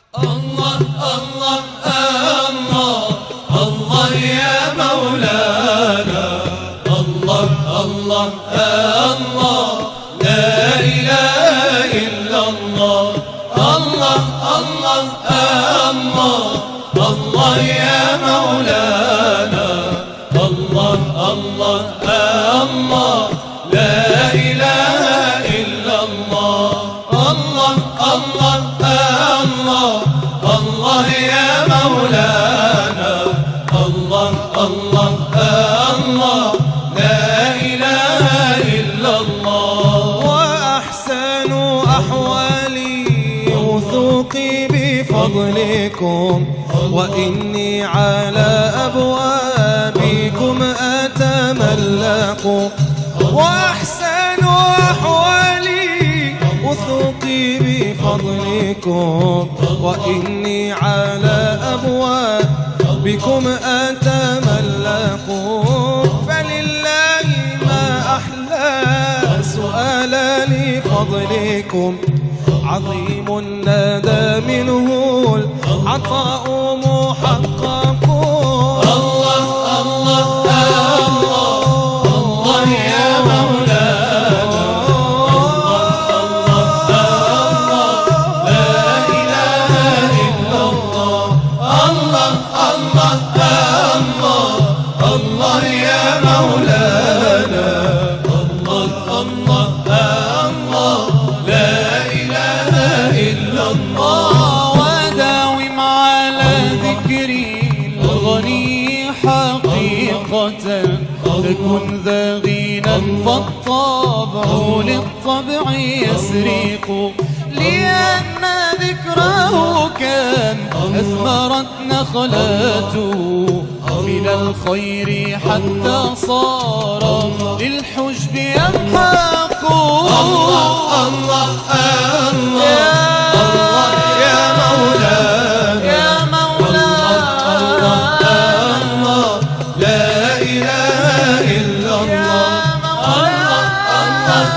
الله الله الله الله يا مولانا، الله الله الله لا إله إلا الله، الله الله الله الله يا مولانا، الله الله الله لا إله إلا الله، الله الله الله الله يا مولانا، الله الله الله لا إله إلا الله. وأحسن أحوالي وثوقي بفضلكم، وإني على أبوابكم أتملق. وأحسن أحوالي وثوقي بفضلكم، وإني على أبوابكم أتملق. فلله ما أحلى سؤال لفضلكم، عظيم الندى منه العطاء محقق. الله الله الله الله يا مولانا، الله الله الله لا إله إلا الله، الله الله الله الله يا مولانا، الله الله الله لا إله إلا الله. وداوم على ذكري الغني حقيقة، تكن ذا غنى فالطبع للطبع يسرق. لأن ذكره كان أثمرت نخلاته من الخير حتى صار للحجب يمحق. الله الله الله الله يا مولانا، يا مولانا الله لا إله إلا الله، الله الله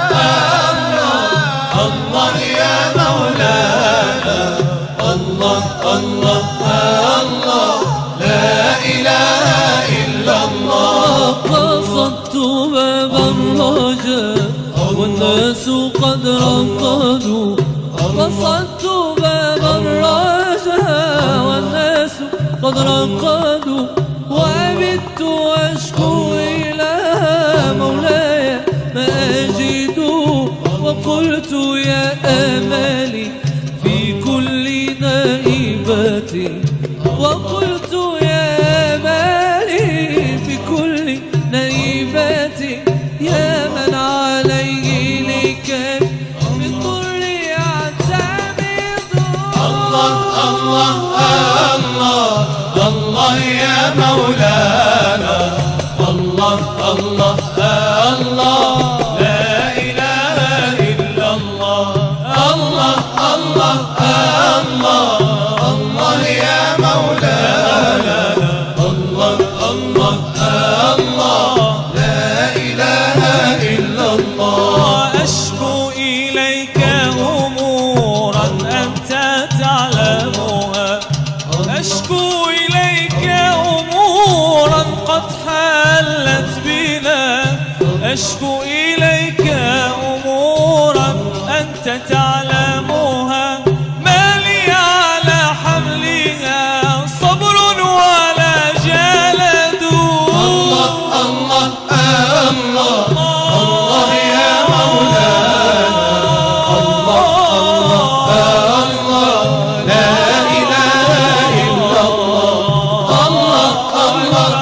الله يا مولانا، الله الله الله لا إله إلا الله. قصدت باب الرجاء والناس قد رقدوا، قصدت باب الرجاء والناس قد رقدوا، وأبت أشكو إلى مولاي ما أجد. وقلت يا آمالي في كل نائبة، وقلت يا آمالي في كل نائبة، يا من عليه لك بالضر يعتمد. الله الله الله الله يا مولانا، الله الله الله لا إله إلا الله، الله الله الله الله يا مولانا، الله الله الله لا إله إلا الله. وأشكو إليك أمورا أنت تعلمها، أشكو إليك أمورا قد حلت بنا، أشكو إليك أمورا أنت تعلمها، ما لي على حملها صبر ولا جلد. الله الله الله الله يا مولانا، الله الله الله لا إله إلا الله، الله الله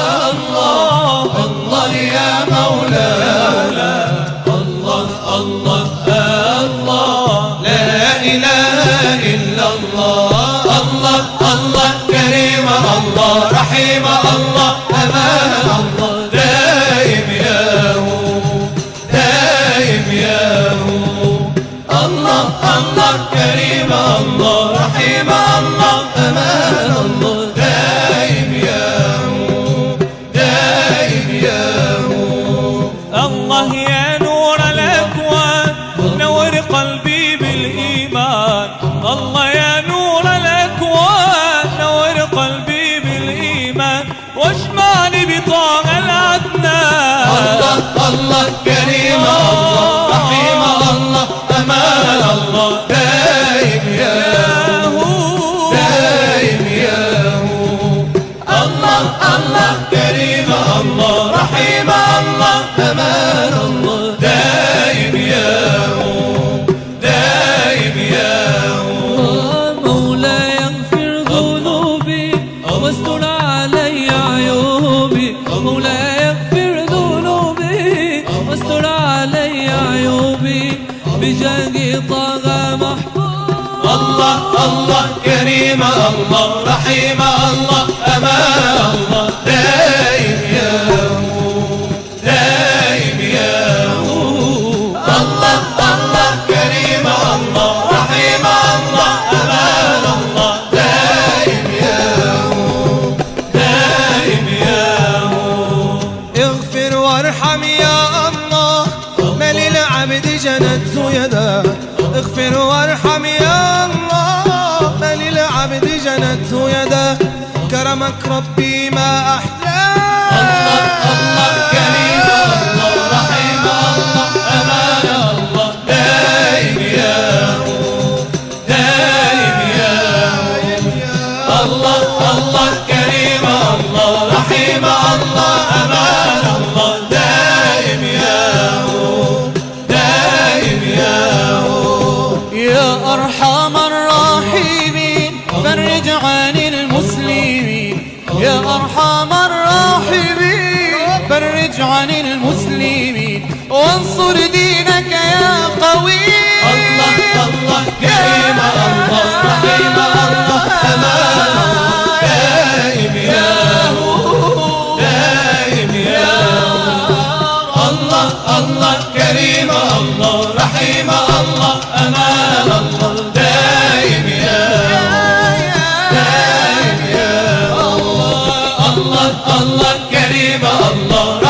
الله الله يا مولانا، الله الله الله لا إله إلا الله، الله الله كريم الله رحيم الله أمان الله دائم يا هو دائم يا هو، الله الله كريم الله رحيم الله أمان الله دائم يا هو دائم يا هو. الله يا نور الأكوان نور قلبي بالإيمان، الله يا نور الأكوان الله كريم الله رحيم الله أمان الله دايم يا هو دايم يا هو الله الله كريم الله رحيم الله أمان الله دايم يا هو دايم يا هو مولاي اغفر ذنوبي واستر علي عيوبي مولاي اغفر ذنوبي واستر علي عيوبي بجاه طه محبوب الله الله كريم الله رحيم الله أمان الله دايم يا هو دايم يا هو الله الله كريم الله رحيم الله أمان الله دايم يا هو دايم يا هو اغفر وارحم يا الله ما للعبد جنته يدا اغفر وارحم يا الله ما للعبد جنته يدا كرمك ربي ما أحلى الله الله كريم الله رحيم الله أمان الله دايم يا هو دايم يا هو الله الله كريم الله رحيم الله أمان الله دايم يا هو دايم يا هو يا أرحم الراحمين فرج عن المسلمين يا أرحم الراحمين فرج عن المسلمين وانصر دينك يا قوي الله الله كريم الله رحيم الله أمان الله دايم يا هو دايم يا هو الله الله كريم الله رحيم الله أمان الله دايم يا هو دايم يا هو الله الله كريم الله